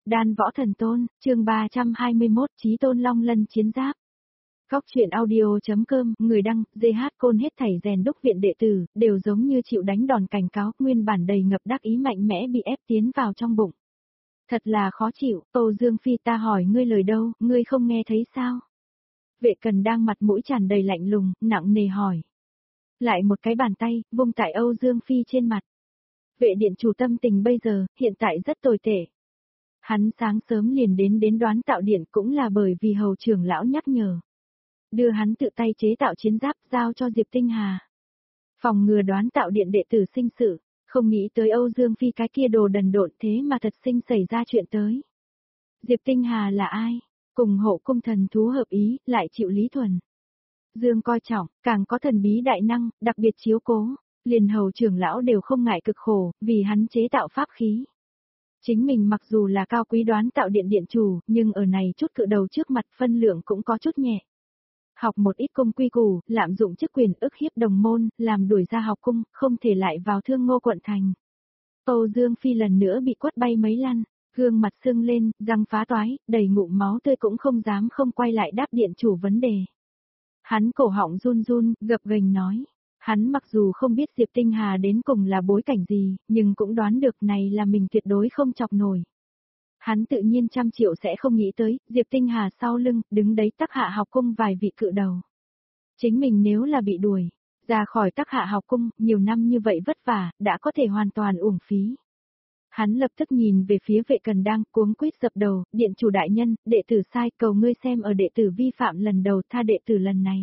Đan Võ Thần Tôn, chương 321, Chí Tôn Long Lân Chiến Giáp. Góc truyện audio.com, người đăng, GH Côn hết thảy rèn đúc viện đệ tử, đều giống như chịu đánh đòn cảnh cáo, nguyên bản đầy ngập đắc ý mạnh mẽ bị ép tiến vào trong bụng. Thật là khó chịu, Âu Dương Phi ta hỏi ngươi lời đâu, ngươi không nghe thấy sao? Vệ Cần đang mặt mũi tràn đầy lạnh lùng, nặng nề hỏi. Lại một cái bàn tay, vung tại Âu Dương Phi trên mặt. Vệ điện chủ tâm tình bây giờ, hiện tại rất tồi tệ. Hắn sáng sớm liền đến Đoán Tạo Điện cũng là bởi vì hầu trưởng lão nhắc nhở. Đưa hắn tự tay chế tạo chiến giáp giao cho Diệp Tinh Hà. Phòng ngừa Đoán Tạo Điện đệ tử sinh sự, không nghĩ tới Âu Dương Phi cái kia đồ đần độn thế mà thật sinh xảy ra chuyện tới. Diệp Tinh Hà là ai? Cùng Hộ Cung thần thú hợp ý, lại chịu Lý Thuần Dương coi trọng, càng có thần bí đại năng, đặc biệt chiếu cố, liền hầu trưởng lão đều không ngại cực khổ, vì hắn chế tạo pháp khí. Chính mình mặc dù là cao quý Đoán Tạo Điện điện chủ, nhưng ở này chút cự đầu trước mặt phân lượng cũng có chút nhẹ. Học một ít cung quy củ, lạm dụng chức quyền ức hiếp đồng môn, làm đuổi ra học cung, không thể lại vào Thương Ngô quận thành. Âu Dương Phi lần nữa bị quất bay mấy lăn, gương mặt sưng lên, răng phá toái, đầy ngụm máu tươi cũng không dám không quay lại đáp điện chủ vấn đề. Hắn cổ họng run run, gập ghềnh nói. Hắn mặc dù không biết Diệp Tinh Hà đến cùng là bối cảnh gì, nhưng cũng đoán được này là mình tuyệt đối không chọc nổi. Hắn tự nhiên 100 triệu sẽ không nghĩ tới, Diệp Tinh Hà sau lưng, đứng đấy Tắc Hạ học cung vài vị cự đầu. Chính mình nếu là bị đuổi, ra khỏi Tắc Hạ học cung, nhiều năm như vậy vất vả, đã có thể hoàn toàn uổng phí. Hắn lập tức nhìn về phía Vệ Cần đang cuống quýt dập đầu, điện chủ đại nhân, đệ tử sai, cầu ngươi xem ở đệ tử vi phạm lần đầu tha đệ tử lần này.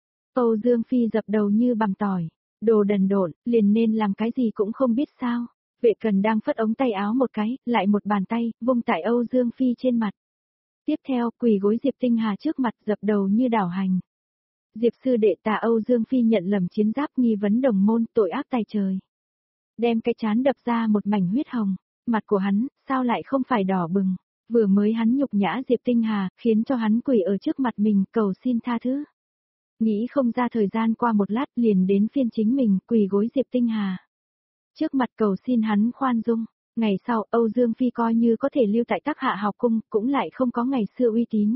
Âu Dương Phi dập đầu như bằng tỏi, đồ đần độn, liền nên làm cái gì cũng không biết sao. Vệ Cần đang phất ống tay áo một cái, lại một bàn tay, vung tại Âu Dương Phi trên mặt. Tiếp theo, quỳ gối Diệp Tinh Hà trước mặt dập đầu như đảo hành. Diệp sư đệ tạ Âu Dương Phi nhận lầm chiến giáp nghi vấn đồng môn, tội ác tày trời. Đem cái chán đập ra một mảnh huyết hồng, mặt của hắn, sao lại không phải đỏ bừng, vừa mới hắn nhục nhã Diệp Tinh Hà, khiến cho hắn quỳ ở trước mặt mình cầu xin tha thứ. Nghĩ không ra thời gian qua một lát liền đến phiên chính mình quỳ gối Diệp Tinh Hà. Trước mặt cầu xin hắn khoan dung, ngày sau Âu Dương Phi coi như có thể lưu tại Tắc Hạ học cung cũng lại không có ngày xưa uy tín.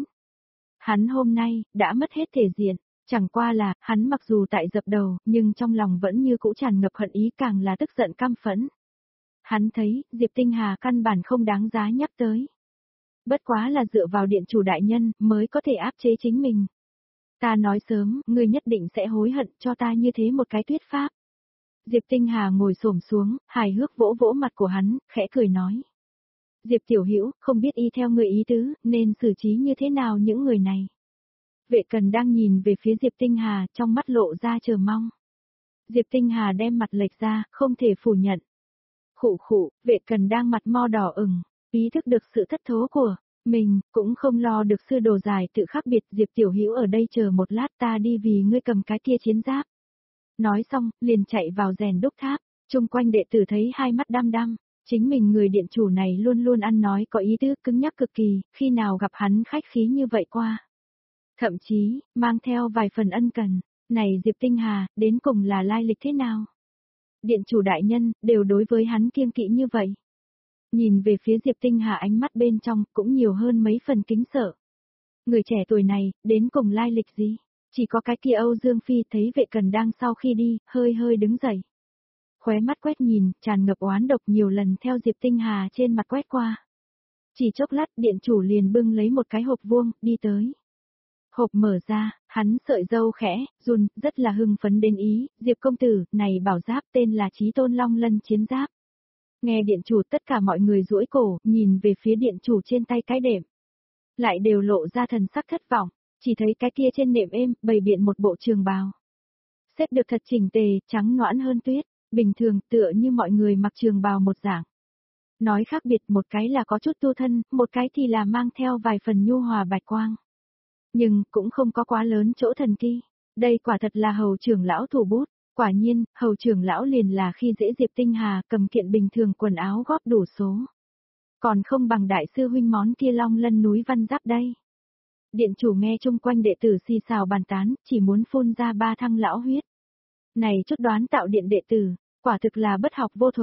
Hắn hôm nay, đã mất hết thể diện, chẳng qua là, hắn mặc dù tại dập đầu, nhưng trong lòng vẫn như cũ tràn ngập hận ý càng là tức giận căm phẫn. Hắn thấy, Diệp Tinh Hà căn bản không đáng giá nhắc tới. Bất quá là dựa vào điện chủ đại nhân, mới có thể áp chế chính mình. Ta nói sớm, ngươi nhất định sẽ hối hận cho ta như thế một cái thuyết pháp. Diệp Tinh Hà ngồi xổm xuống, hài hước vỗ vỗ mặt của hắn, khẽ cười nói. Diệp tiểu hữu, không biết y theo người ý tứ, nên xử trí như thế nào những người này. Vệ Cần đang nhìn về phía Diệp Tinh Hà, trong mắt lộ ra chờ mong. Diệp Tinh Hà đem mặt lệch ra, không thể phủ nhận. Khụ khụ, Vệ Cần đang mặt mo đỏ ửng, ý thức được sự thất thố của mình, cũng không lo được sư đồ dài tự khác biệt. Diệp tiểu hữu ở đây chờ một lát, ta đi vì ngươi cầm cái kia chiến giáp. Nói xong, liền chạy vào rèn đúc tháp, chung quanh đệ tử thấy hai mắt đăm đăm, chính mình người điện chủ này luôn luôn ăn nói có ý tứ cứng nhắc cực kỳ, khi nào gặp hắn khách khí như vậy qua. Thậm chí, mang theo vài phần ân cần, này Diệp Tinh Hà, đến cùng là lai lịch thế nào? Điện chủ đại nhân, đều đối với hắn kiêng kỵ như vậy. Nhìn về phía Diệp Tinh Hà ánh mắt bên trong, cũng nhiều hơn mấy phần kính sợ. Người trẻ tuổi này, đến cùng lai lịch gì? Chỉ có cái kia Âu Dương Phi thấy Vệ Cần đang sau khi đi, hơi hơi đứng dậy. Khóe mắt quét nhìn, tràn ngập oán độc nhiều lần theo Diệp Tinh Hà trên mặt quét qua. Chỉ chốc lát điện chủ liền bưng lấy một cái hộp vuông, đi tới. Hộp mở ra, hắn sợi râu khẽ, run, rất là hưng phấn đến ý, Diệp công tử, này bảo giáp tên là Chí Tôn Long Lân Chiến Giáp. Nghe điện chủ tất cả mọi người duỗi cổ, nhìn về phía điện chủ trên tay cái đệm. Lại đều lộ ra thần sắc thất vọng. Chỉ thấy cái kia trên nệm êm, bày biện một bộ trường bào. Xếp được thật chỉnh tề, trắng nõn hơn tuyết, bình thường tựa như mọi người mặc trường bào một dạng. Nói khác biệt một cái là có chút tu thân, một cái thì là mang theo vài phần nhu hòa bạch quang. Nhưng cũng không có quá lớn chỗ thần kỳ. Đây quả thật là hầu trưởng lão thủ bút. Quả nhiên, hầu trưởng lão liền là khi dễ Diệp Tinh Hà cầm kiện bình thường quần áo góp đủ số. Còn không bằng đại sư huynh món kia Long Lân núi văn giáp đây. Điện chủ nghe chung quanh đệ tử xì xào bàn tán, chỉ muốn phun ra 3 thăng lão huyết. Này chút Đoán Tạo Điện đệ tử, quả thực là bất học vô thuật,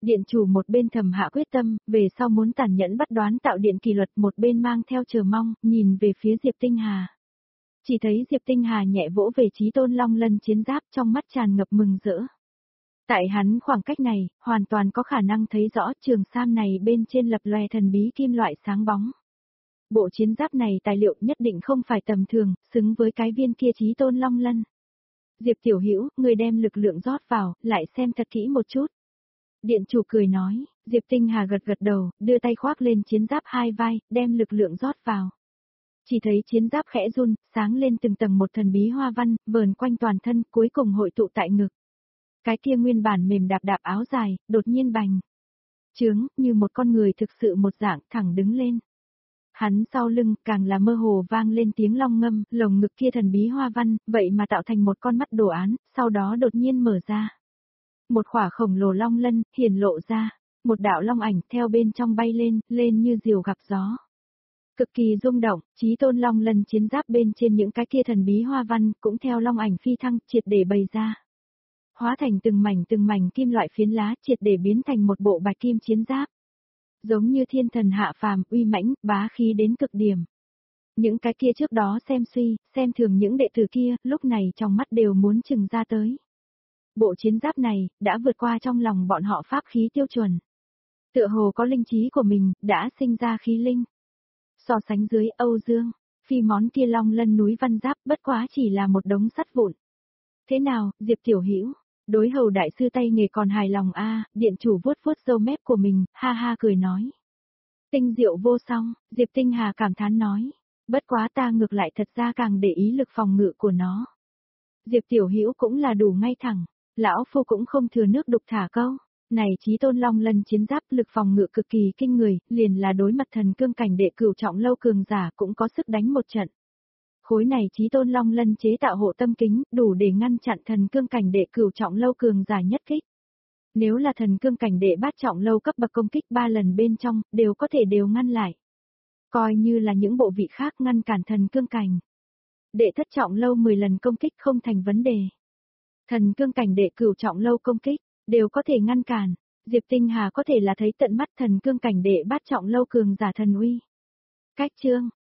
Điện chủ một bên thầm hạ quyết tâm, về sau muốn tàn nhẫn bắt đoán tạo điện kỷ luật, một bên mang theo chờ mong, nhìn về phía Diệp Tinh Hà. Chỉ thấy Diệp Tinh Hà nhẹ vỗ về Chí Tôn Long Lân chiến giáp, trong mắt tràn ngập mừng rỡ. Tại hắn khoảng cách này, hoàn toàn có khả năng thấy rõ trường sam này bên trên lập lòe thần bí kim loại sáng bóng. Bộ chiến giáp này tài liệu nhất định không phải tầm thường, xứng với cái viên kia Chí Tôn Long Lân. Diệp Tiểu Hữu, người đem lực lượng rót vào, lại xem thật kỹ một chút. Điện chủ cười nói, Diệp Tinh Hà gật gật đầu, đưa tay khoác lên chiến giáp hai vai, đem lực lượng rót vào. Chỉ thấy chiến giáp khẽ run, sáng lên từng tầng một thần bí hoa văn, vờn quanh toàn thân, cuối cùng hội tụ tại ngực. Cái kia nguyên bản mềm đạp đạp áo dài, đột nhiên bành trướng, như một con người thực sự một dạng, thẳng đứng lên. Hắn sau lưng, càng là mơ hồ vang lên tiếng long ngâm, lồng ngực kia thần bí hoa văn, vậy mà tạo thành một con mắt đồ án, sau đó đột nhiên mở ra. Một khỏa khổng lồ long lân, hiển lộ ra, một đạo long ảnh theo bên trong bay lên, lên như diều gặp gió. Cực kỳ rung động, Chí Tôn Long Lân chiến giáp bên trên những cái kia thần bí hoa văn, cũng theo long ảnh phi thăng, triệt để bày ra. Hóa thành từng mảnh kim loại phiến lá, triệt để biến thành một bộ bạch kim chiến giáp. Giống như thiên thần hạ phàm, uy mãnh, bá khí đến cực điểm. Những cái kia trước đó xem thường những đệ tử kia, lúc này trong mắt đều muốn trừng ra tới. Bộ chiến giáp này, đã vượt qua trong lòng bọn họ pháp khí tiêu chuẩn. Tựa hồ có linh trí của mình, đã sinh ra khí linh. So sánh dưới Âu Dương, phi món kia long lân núi văn giáp bất quá chỉ là một đống sắt vụn. Thế nào, Diệp Tiểu Hữu, đối hầu đại sư tay nghề còn hài lòng a? Điện chủ vuốt vuốt râu mép của mình, ha ha cười nói. Tinh diệu vô song, Diệp Tinh Hà cảm thán nói. Bất quá ta ngược lại thật ra càng để ý lực phòng ngự của nó. Diệp Tiểu Hữu cũng là đủ ngay thẳng, lão phu cũng không thừa nước đục thả câu. Này Chí Tôn Long Lân chiến giáp lực phòng ngự cực kỳ kinh người, liền là đối mặt thần cương cảnh đệ cửu trọng lâu cường giả cũng có sức đánh một trận. Khối này Chí Tôn Long Lân chế tạo hộ tâm kính, đủ để ngăn chặn thần cương cảnh đệ cửu trọng lâu cường giả nhất kích. Nếu là thần cương cảnh đệ bát trọng lâu cấp bậc công kích 3 lần bên trong, đều có thể đều ngăn lại. Coi như là những bộ vị khác ngăn cản thần cương cảnh. Đệ thất trọng lâu 10 lần công kích không thành vấn đề. Thần cương cảnh đệ cửu trọng lâu công kích, đều có thể ngăn cản. Diệp Tinh Hà có thể là thấy tận mắt thần cương cảnh đệ bát trọng lâu cường giả thần uy. Cách chương,